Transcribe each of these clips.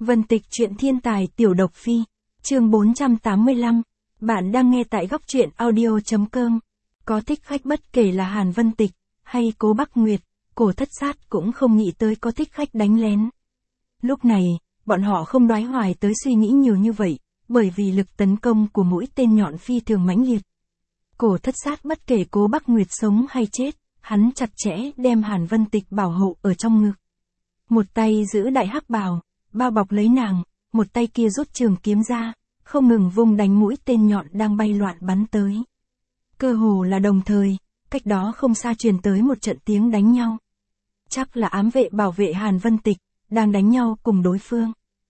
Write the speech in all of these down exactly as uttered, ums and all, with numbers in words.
Vân Tịch truyện thiên tài tiểu độc phi, chương bốn trăm tám mươi lăm, bạn đang nghe tại góc truyện audio.com. Có thích khách bất kể là Hàn Vân Tịch, hay Cố Bắc Nguyệt, Cổ Thất Sát cũng không nghĩ tới có thích khách đánh lén. Lúc này, bọn họ không đoái hoài tới suy nghĩ nhiều như vậy, bởi vì lực tấn công của mũi tên nhọn phi thường mãnh liệt. Cổ Thất Sát bất kể Cố Bắc Nguyệt sống hay chết, hắn chặt chẽ đem Hàn Vân Tịch bảo hộ ở trong ngực. Một tay giữ đại hắc bào, bao bọc lấy nàng, một tay kia rút trường kiếm ra, không ngừng vung đánh mũi tên nhọn đang bay loạn bắn tới. Cơ hồ là đồng thời, cách đó không xa truyền tới một trận tiếng đánh nhau. Chắc là ám vệ bảo vệ Hàn Vân Tịch, đang đánh nhau cùng đối phương.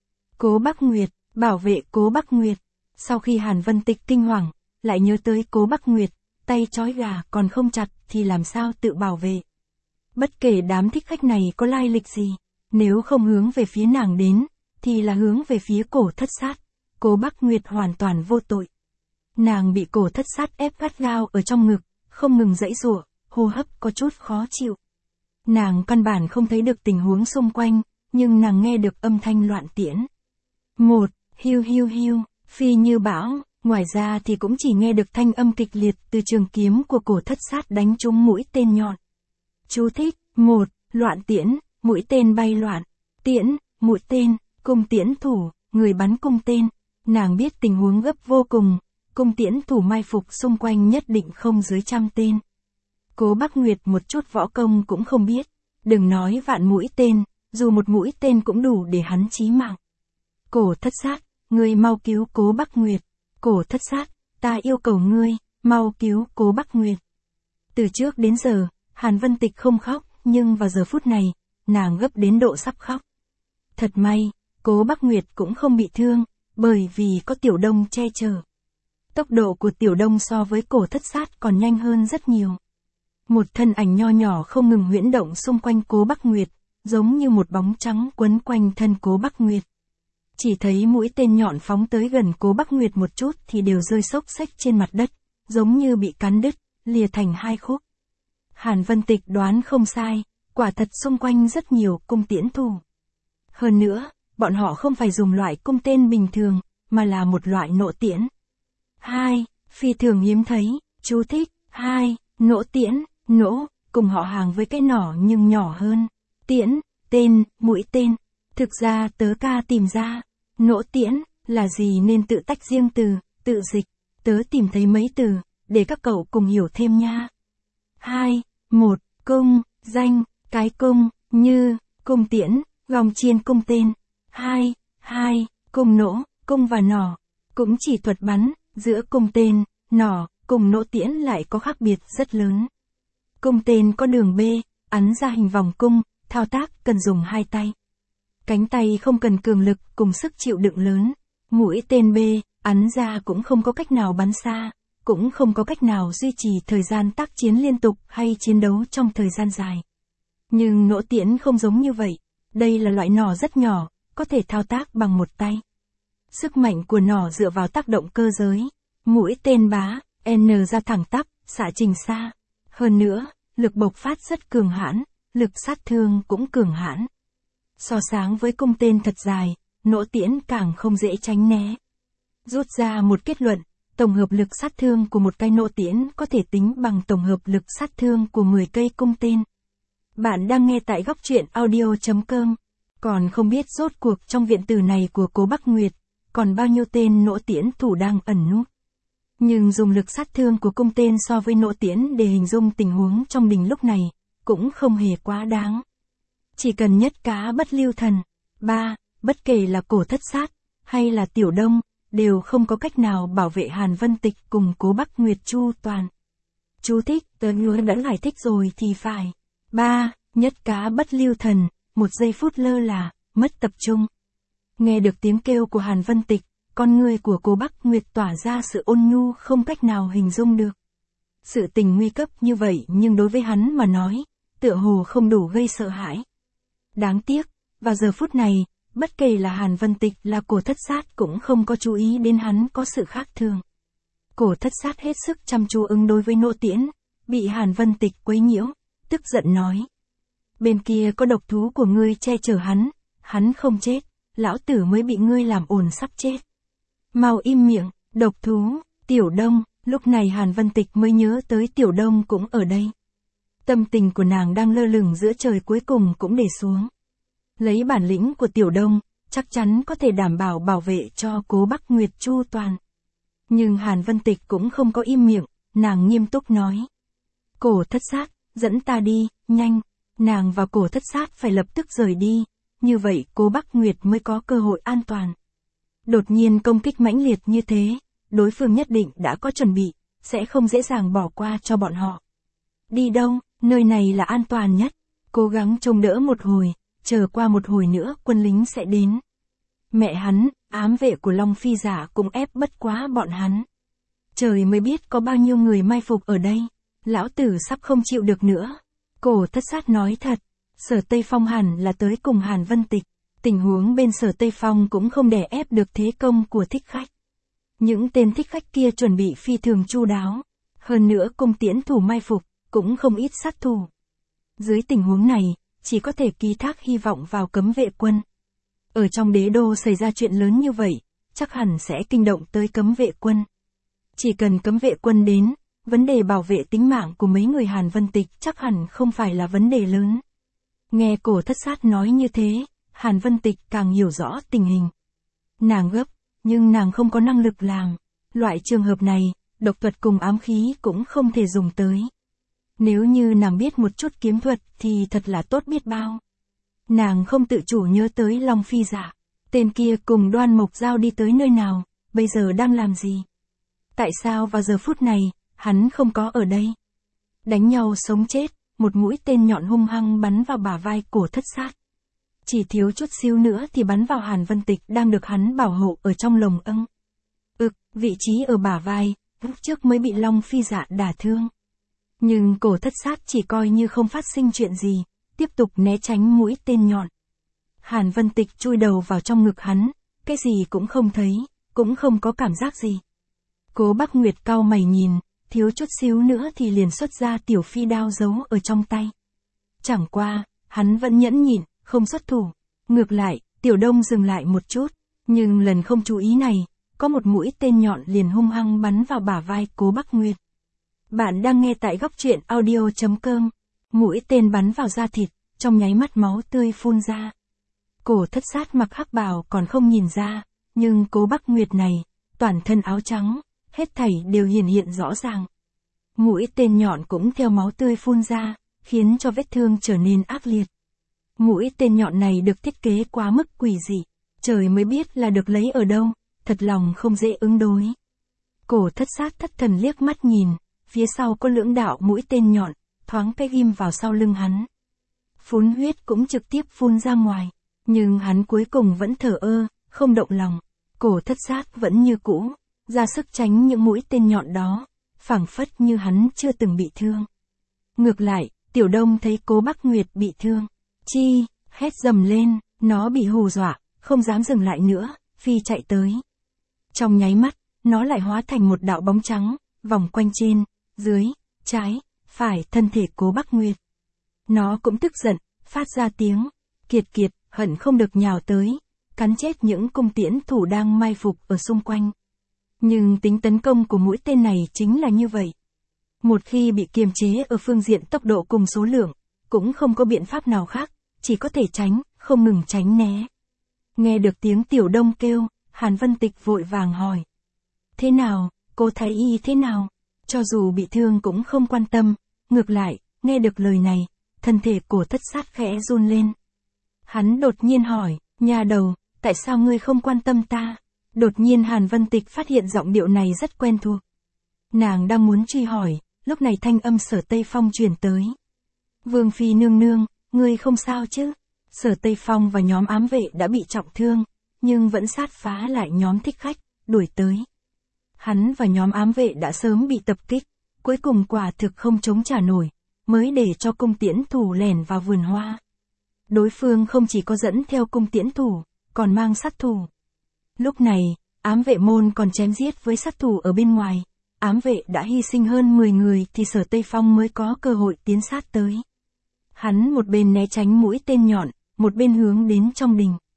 Cố Bắc Nguyệt, bảo vệ Cố Bắc Nguyệt. Sau khi Hàn Vân Tịch kinh hoàng, lại nhớ tới Cố Bắc Nguyệt, tay trói gà còn không chặt thì làm sao tự bảo vệ. Bất kể đám thích khách này có lai lịch gì, nếu không hướng về phía nàng đến, thì là hướng về phía Cổ Thất Sát. Cố Bắc Nguyệt hoàn toàn vô tội. Nàng bị Cổ Thất Sát ép gắt gao ở trong ngực, không ngừng giãy giụa, hô hấp có chút khó chịu. Nàng căn bản không thấy được tình huống xung quanh, nhưng nàng nghe được âm thanh loạn tiễn. Một, hiu hiu hiu, phi như bão, ngoài ra thì cũng chỉ nghe được thanh âm kịch liệt từ trường kiếm của Cổ Thất Sát đánh trúng mũi tên nhọn. Chú thích, một, loạn tiễn, mũi tên bay loạn, tiễn, mũi tên, cung tiễn thủ, người bắn cung tên. Nàng biết tình huống gấp vô cùng, cung tiễn thủ mai phục xung quanh nhất định không dưới trăm tên. Cố Bắc Nguyệt một chút võ công cũng không biết, đừng nói vạn mũi tên, dù một mũi tên cũng đủ để hắn chí mạng. Cổ Thất Sát, ngươi mau cứu Cố Bắc Nguyệt. Cổ Thất Sát, ta yêu cầu ngươi, mau cứu Cố Bắc Nguyệt. Từ trước đến giờ, Hàn Vân Tịch không khóc, nhưng vào giờ phút này, nàng gấp đến độ sắp khóc. Thật may, Cố Bắc Nguyệt cũng không bị thương, bởi vì có Tiểu Đông che chở. Tốc độ của Tiểu Đông so với Cổ Thất Sát còn nhanh hơn rất nhiều. Một thân ảnh nho nhỏ không ngừng huyễn động xung quanh Cố Bắc Nguyệt, giống như một bóng trắng quấn quanh thân Cố Bắc Nguyệt. Chỉ thấy mũi tên nhọn phóng tới gần Cố Bắc Nguyệt một chút thì đều rơi xốc xếch trên mặt đất, giống như bị cắn đứt, lìa thành hai khúc. Hàn Vân Tịch đoán không sai, quả thật xung quanh rất nhiều cung tiễn thủ. Hơn nữa, bọn họ không phải dùng loại cung tên bình thường, mà là một loại nộ tiễn. Hai, phi thường hiếm thấy, chú thích, hai, nỗ tiễn, nỗ, cùng họ hàng với cái nỏ nhưng nhỏ hơn. Tiễn, tên, mũi tên. Thực ra tớ ca tìm ra, nỗ tiễn, là gì nên tự tách riêng từ, tự dịch. Tớ tìm thấy mấy từ, để các cậu cùng hiểu thêm nha. Hai, một, cung, danh, cái cung, như, cung tiễn, gòng chiên cung tên. Hai, hai, cung nỗ, cung và nỏ. Cũng chỉ thuật bắn, giữa cung tên, nỏ, cùng nỗ tiễn lại có khác biệt rất lớn. Cung tên có đường B, ấn ra hình vòng cung, thao tác cần dùng hai tay. Cánh tay không cần cường lực cùng sức chịu đựng lớn. Mũi tên B, ấn ra cũng không có cách nào bắn xa, cũng không có cách nào duy trì thời gian tác chiến liên tục hay chiến đấu trong thời gian dài. Nhưng nỗ tiễn không giống như vậy, đây là loại nỏ rất nhỏ, có thể thao tác bằng một tay. Sức mạnh của nỏ dựa vào tác động cơ giới. Mũi tên bá, N ra thẳng tắp, xạ trình xa. Hơn nữa, lực bộc phát rất cường hãn, lực sát thương cũng cường hãn. So sánh với cung tên thật dài, nỗ tiễn càng không dễ tránh né. Rút ra một kết luận, tổng hợp lực sát thương của một cây nỗ tiễn có thể tính bằng tổng hợp lực sát thương của mười cây cung tên. Bạn đang nghe tại góc truyện audio.com. Còn không biết rốt cuộc trong viện tử này của Cố Bắc Nguyệt, còn bao nhiêu tên nỗ tiễn thủ đang ẩn núp. Nhưng dùng lực sát thương của cung tên so với nỗ tiễn để hình dung tình huống trong đình lúc này, cũng không hề quá đáng. Chỉ cần nhất cá bất lưu thần. Ba, bất kể là Cổ Thất Sát, hay là Tiểu Đông, đều không có cách nào bảo vệ Hàn Vân Tịch cùng Cố Bắc Nguyệt chu toàn. Chú thích, tớ nhớ đã giải thích rồi thì phải. Ba, nhất cá bất lưu thần, một giây phút lơ là, mất tập trung. Nghe được tiếng kêu của Hàn Vân Tịch, con người của Cố Bắc Nguyệt tỏa ra sự ôn nhu không cách nào hình dung được. Sự tình nguy cấp như vậy nhưng đối với hắn mà nói, tựa hồ không đủ gây sợ hãi. Đáng tiếc, vào giờ phút này, bất kể là Hàn Vân Tịch là Cổ Thất Sát cũng không có chú ý đến hắn có sự khác thường. Cổ Thất Sát hết sức chăm chú ứng đối với nỗ tiễn, bị Hàn Vân Tịch quấy nhiễu, tức giận nói. Bên kia có độc thú của ngươi che chở hắn, hắn không chết, lão tử mới bị ngươi làm ồn sắp chết. Mau im miệng, độc thú, Tiểu Đông, lúc này Hàn Vân Tịch mới nhớ tới Tiểu Đông cũng ở đây. Tâm tình của nàng đang lơ lửng giữa trời cuối cùng cũng để xuống. Lấy bản lĩnh của Tiểu Đông, chắc chắn có thể đảm bảo bảo vệ cho Cố Bắc Nguyệt chu toàn. Nhưng Hàn Vân Tịch cũng không có im miệng, nàng nghiêm túc nói. Cổ Thất Sát, dẫn ta đi, nhanh, nàng và Cổ Thất Sát phải lập tức rời đi, như vậy Cố Bắc Nguyệt mới có cơ hội an toàn. Đột nhiên công kích mãnh liệt như thế, đối phương nhất định đã có chuẩn bị, sẽ không dễ dàng bỏ qua cho bọn họ. Đi đâu, nơi này là an toàn nhất, cố gắng trông đỡ một hồi, chờ qua một hồi nữa quân lính sẽ đến. Mẹ hắn, ám vệ của Long Phi giả cũng ép bất quá bọn hắn. Trời mới biết có bao nhiêu người mai phục ở đây, lão tử sắp không chịu được nữa. Cổ Thất Sát nói thật, Sở Tây Phong hẳn là tới cùng Hàn Vân Tịch, tình huống bên Sở Tây Phong cũng không đè ép được thế công của thích khách. Những tên thích khách kia chuẩn bị phi thường chu đáo, hơn nữa cung tiễn thủ mai phục, cũng không ít sát thủ. Dưới tình huống này, chỉ có thể ký thác hy vọng vào cấm vệ quân. Ở trong đế đô xảy ra chuyện lớn như vậy, chắc hẳn sẽ kinh động tới cấm vệ quân. Chỉ cần cấm vệ quân đến, vấn đề bảo vệ tính mạng của mấy người Hàn Vân Tịch chắc hẳn không phải là vấn đề lớn. Nghe Cổ Thất Sát nói như thế, Hàn Vân Tịch càng hiểu rõ tình hình. Nàng gấp, nhưng nàng không có năng lực làm. Loại trường hợp này, độc thuật cùng ám khí cũng không thể dùng tới. Nếu như nàng biết một chút kiếm thuật thì thật là tốt biết bao. Nàng không tự chủ nhớ tới Long Phi giả. Tên kia cùng Đoan Mộc Giao đi tới nơi nào, bây giờ đang làm gì? Tại sao vào giờ phút này, hắn không có ở đây? Đánh nhau sống chết, một mũi tên nhọn hung hăng bắn vào bả vai Cổ Thất Sát. Chỉ thiếu chút xíu nữa thì bắn vào Hàn Vân Tịch đang được hắn bảo hộ ở trong lồng ưng. Ực, vị trí ở bả vai, lúc trước mới bị Long Phi dạ đả thương. Nhưng Cổ Thất Sát chỉ coi như không phát sinh chuyện gì, tiếp tục né tránh mũi tên nhọn. Hàn Vân Tịch chui đầu vào trong ngực hắn, cái gì cũng không thấy, cũng không có cảm giác gì. Cố Bắc Nguyệt cau mày nhìn, thiếu chút xíu nữa thì liền xuất ra tiểu phi đao giấu ở trong tay. Chẳng qua, hắn vẫn nhẫn nhịn, không xuất thủ. Ngược lại, Tiểu Đông dừng lại một chút, nhưng lần không chú ý này, có một mũi tên nhọn liền hung hăng bắn vào bả vai Cố Bắc Nguyệt. Bạn đang nghe tại góc truyện audio chấm com. Mũi tên bắn vào da thịt, trong nháy mắt máu tươi phun ra. Cổ Thất Sát mặc hắc bào còn không nhìn ra, nhưng Cố Bắc Nguyệt này, toàn thân áo trắng, hết thảy đều hiển hiện rõ ràng. Mũi tên nhọn cũng theo máu tươi phun ra, khiến cho vết thương trở nên ác liệt. Mũi tên nhọn này được thiết kế quá mức quỷ dị, trời mới biết là được lấy ở đâu, thật lòng không dễ ứng đối. Cổ Thất Sát thất thần liếc mắt nhìn, phía sau có lưỡng đạo mũi tên nhọn, thoáng cái ghim vào sau lưng hắn. Phun huyết cũng trực tiếp phun ra ngoài, nhưng hắn cuối cùng vẫn thờ ơ, không động lòng. Cổ Thất Sát vẫn như cũ, ra sức tránh những mũi tên nhọn đó, phảng phất như hắn chưa từng bị thương. Ngược lại, Tiểu Đông thấy Cố Bắc Nguyệt bị thương. Chi, hét dầm lên, nó bị hù dọa, không dám dừng lại nữa, phi chạy tới. Trong nháy mắt, nó lại hóa thành một đạo bóng trắng, vòng quanh trên, dưới, trái, phải thân thể Cố Bắc Nguyệt. Nó cũng tức giận, phát ra tiếng, kiệt kiệt, hận không được nhào tới, cắn chết những cung tiễn thủ đang mai phục ở xung quanh. Nhưng tính tấn công của mũi tên này chính là như vậy. Một khi bị kiềm chế ở phương diện tốc độ cùng số lượng, cũng không có biện pháp nào khác, chỉ có thể tránh, không ngừng tránh né. Nghe được tiếng Tiểu Đông kêu, Hàn Vân Tịch vội vàng hỏi. Thế nào, cô thấy y thế nào? Cho dù bị thương cũng không quan tâm, ngược lại, nghe được lời này, thân thể Cổ Thất Sát khẽ run lên. Hắn đột nhiên hỏi, nhà đầu, tại sao ngươi không quan tâm ta? Đột nhiên Hàn Vân Tịch phát hiện giọng điệu này rất quen thuộc. Nàng đang muốn truy hỏi, lúc này thanh âm Sở Tây Phong truyền tới. Vương Phi nương nương, ngươi không sao chứ? Sở Tây Phong và nhóm ám vệ đã bị trọng thương, nhưng vẫn sát phá lại nhóm thích khách, đuổi tới. Hắn và nhóm ám vệ đã sớm bị tập kích, cuối cùng quả thực không chống trả nổi, mới để cho cung tiễn thủ lẻn vào vườn hoa. Đối phương không chỉ có dẫn theo cung tiễn thủ, còn mang sát thủ. Lúc này, ám vệ môn còn chém giết với sát thủ ở bên ngoài. Ám vệ đã hy sinh hơn mười người thì Sở Tây Phong mới có cơ hội tiến sát tới. Hắn một bên né tránh mũi tên nhọn, một bên hướng đến trong đình.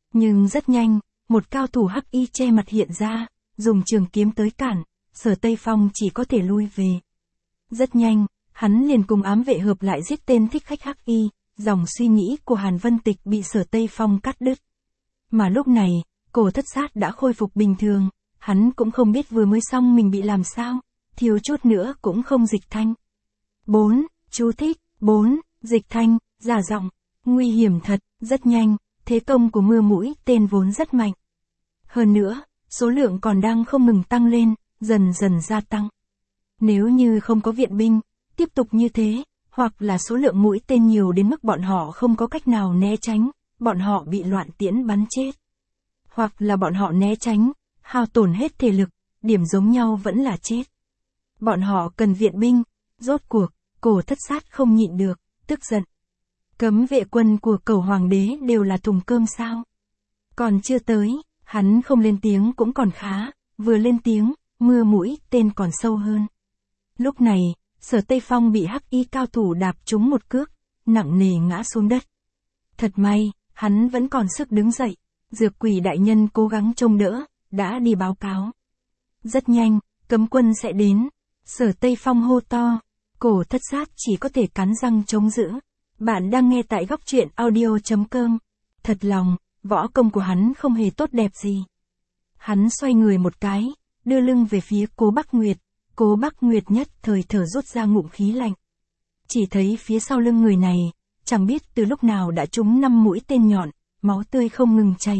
Nhưng rất nhanh, một cao thủ hắc y che mặt hiện ra, dùng trường kiếm tới cản, Sở Tây Phong chỉ có thể lui về. Rất nhanh, hắn liền cùng ám vệ hợp lại giết tên thích khách hắc y, dòng suy nghĩ của Hàn Vân Tịch bị Sở Tây Phong cắt đứt. Mà lúc này, Cổ Thất Sát đã khôi phục bình thường, hắn cũng không biết vừa mới xong mình bị làm sao, thiếu chút nữa cũng không dịch thanh. bốn. Chú thích. bốn. Dịch thanh, giả giọng, nguy hiểm thật, rất nhanh, thế công của mưa mũi tên vốn rất mạnh. Hơn nữa, số lượng còn đang không ngừng tăng lên, dần dần gia tăng. Nếu như không có viện binh, tiếp tục như thế, hoặc là số lượng mũi tên nhiều đến mức bọn họ không có cách nào né tránh, bọn họ bị loạn tiễn bắn chết. Hoặc là bọn họ né tránh, hao tổn hết thể lực, điểm giống nhau vẫn là chết. Bọn họ cần viện binh, rốt cuộc, Cổ Thất Sát không nhịn được, tức giận. Cấm vệ quân của Cẩu Hoàng đế đều là thùng cơm sao? Còn chưa tới, hắn không lên tiếng cũng còn khá, vừa lên tiếng, mưa mũi tên còn sâu hơn. Lúc này, Sở Tây Phong bị hắc y cao thủ đạp trúng một cước, nặng nề ngã xuống đất. Thật may, hắn vẫn còn sức đứng dậy, Dược Quỷ đại nhân cố gắng trông đỡ, đã đi báo cáo. Rất nhanh, cấm quân sẽ đến. Sở Tây Phong hô to, Cổ Thất Sát chỉ có thể cắn răng chống giữ. Bạn đang nghe tại góc truyện audio chấm com. Thật lòng, võ công của hắn không hề tốt đẹp gì. Hắn xoay người một cái, đưa lưng về phía Cố Bắc Nguyệt. Cố Bắc Nguyệt nhất thời thở rút ra ngụm khí lạnh. Chỉ thấy phía sau lưng người này, chẳng biết từ lúc nào đã trúng năm mũi tên nhọn, máu tươi không ngừng chảy.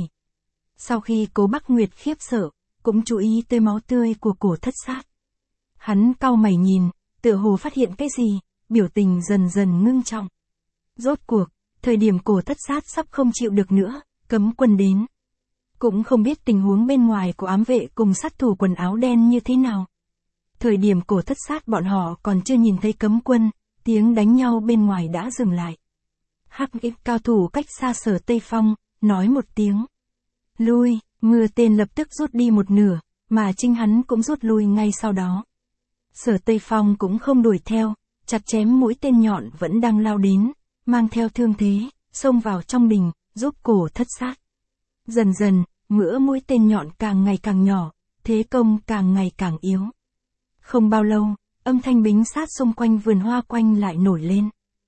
Sau khi Cố Bắc Nguyệt khiếp sợ, cũng chú ý tới máu tươi của Cổ Thất Sát. Hắn cau mày nhìn, tựa hồ phát hiện cái gì, biểu tình dần dần ngưng trọng. Rốt cuộc, thời điểm Cổ Thất Sát sắp không chịu được nữa, cấm quân đến. Cũng không biết tình huống bên ngoài của ám vệ cùng sát thủ quần áo đen như thế nào. Thời điểm Cổ Thất Sát bọn họ còn chưa nhìn thấy cấm quân, tiếng đánh nhau bên ngoài đã dừng lại. Hắc y cao thủ cách xa Sở Tây Phong, nói một tiếng. Lui, mưa tên lập tức rút đi một nửa, mà chính hắn cũng rút lui ngay sau đó. Sở Tây Phong cũng không đuổi theo, chặt chém mũi tên nhọn vẫn đang lao đến, mang theo thương thế, xông vào trong đình, giúp Cổ Thất Sát. Dần dần, mỡ mũi tên nhọn càng ngày càng nhỏ, thế công càng ngày càng yếu. Không bao lâu, âm thanh bính sát xung quanh vườn hoa quanh lại nổi lên.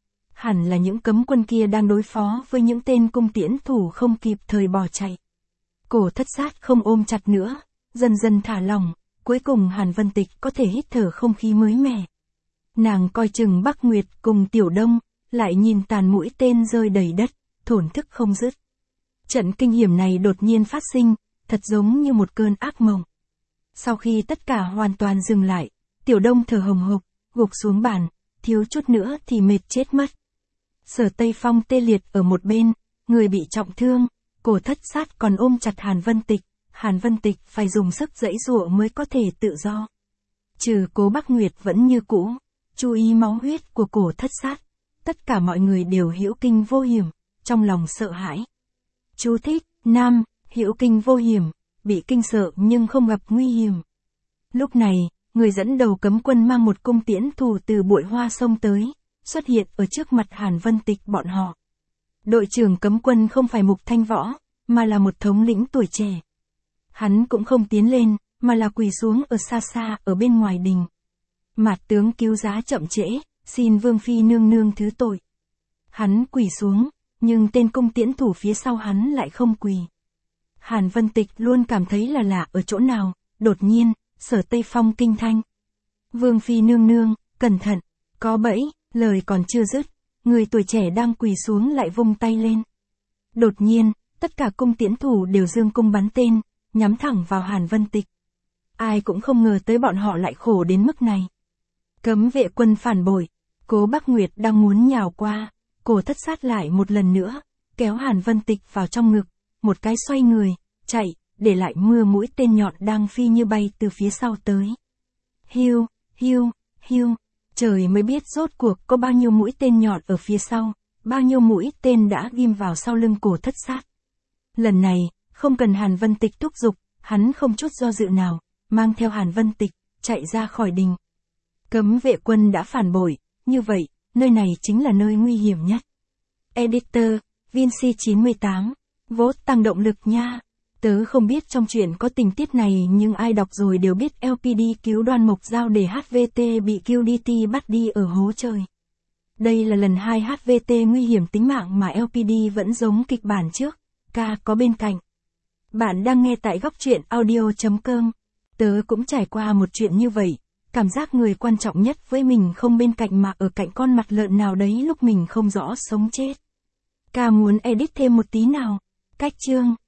Hẳn là những cấm quân kia đang đối phó với những tên cung tiễn thủ không kịp thời bỏ chạy. Cổ Thất Sát không ôm chặt nữa, dần dần thả lỏng, cuối cùng Hàn Vân Tịch có thể hít thở không khí mới mẻ. Nàng coi chừng Bắc Nguyệt cùng Tiểu Đông, lại nhìn tàn mũi tên rơi đầy đất, thổn thức không dứt. Trận kinh hiểm này đột nhiên phát sinh, thật giống như một cơn ác mộng. Sau khi tất cả hoàn toàn dừng lại, Tiểu Đông thở hồng hộc, gục xuống bàn, thiếu chút nữa thì mệt chết mất. Sở Tây Phong tê liệt ở một bên, người bị trọng thương, Cổ Thất Sát còn ôm chặt Hàn Vân Tịch, Hàn Vân Tịch phải dùng sức giãy giụa mới có thể tự do. Trừ Cố Bắc Nguyệt vẫn như cũ, chú ý máu huyết của Cổ Thất Sát, tất cả mọi người đều hữu kinh vô hiểm, trong lòng sợ hãi. Chú thích, nam, hữu kinh vô hiểm, bị kinh sợ nhưng không gặp nguy hiểm. Lúc này, người dẫn đầu cấm quân mang một cung tiễn thủ từ bụi hoa sông tới, xuất hiện ở trước mặt Hàn Vân Tịch bọn họ. Đội trưởng cấm quân không phải Mục Thanh Võ, mà là một thống lĩnh tuổi trẻ. Hắn cũng không tiến lên, mà là quỳ xuống ở xa xa ở bên ngoài đình. Mạt tướng cứu giá chậm trễ, xin Vương Phi nương nương thứ tội. Hắn quỳ xuống, nhưng tên cung tiễn thủ phía sau hắn lại không quỳ. Hàn Vân Tịch luôn cảm thấy là lạ ở chỗ nào, đột nhiên, Sở Tây Phong kinh thanh. Vương Phi nương nương, cẩn thận, có bẫy, lời còn chưa dứt, người tuổi trẻ đang quỳ xuống lại vung tay lên. Đột nhiên, tất cả cung tiễn thủ đều giương cung bắn tên, nhắm thẳng vào Hàn Vân Tịch. Ai cũng không ngờ tới bọn họ lại khổ đến mức này. Cấm vệ quân phản bội, Cố Bắc Nguyệt đang muốn nhào qua, Cổ Thất Sát lại một lần nữa, kéo Hàn Vân Tịch vào trong ngực, một cái xoay người, chạy, để lại mưa mũi tên nhọn đang phi như bay từ phía sau tới. Hiu, hiu, hiu, trời mới biết rốt cuộc có bao nhiêu mũi tên nhọn ở phía sau, bao nhiêu mũi tên đã ghim vào sau lưng Cổ Thất Sát. Lần này, không cần Hàn Vân Tịch thúc giục, hắn không chút do dự nào, mang theo Hàn Vân Tịch, chạy ra khỏi đình. Cấm vệ quân đã phản bội, như vậy, nơi này chính là nơi nguy hiểm nhất. Editor, Vinci chín mươi tám, Vote tăng động lực nha. Tớ không biết trong chuyện có tình tiết này nhưng ai đọc rồi đều biết lờ pê đê cứu Đoan Mộc Giao để hát vê tê bị quy đê tê bắt đi ở hố trời. Đây là lần hai hát vê tê nguy hiểm tính mạng mà lờ pê đê vẫn giống kịch bản trước. Ca có bên cạnh. Bạn đang nghe tại góc truyện audio chấm com. Tớ cũng trải qua một chuyện như vậy. Cảm giác người quan trọng nhất với mình không bên cạnh mà ở cạnh con mặt lợn nào đấy lúc mình không rõ sống chết. Ca muốn edit thêm một tí nào. Cách chương.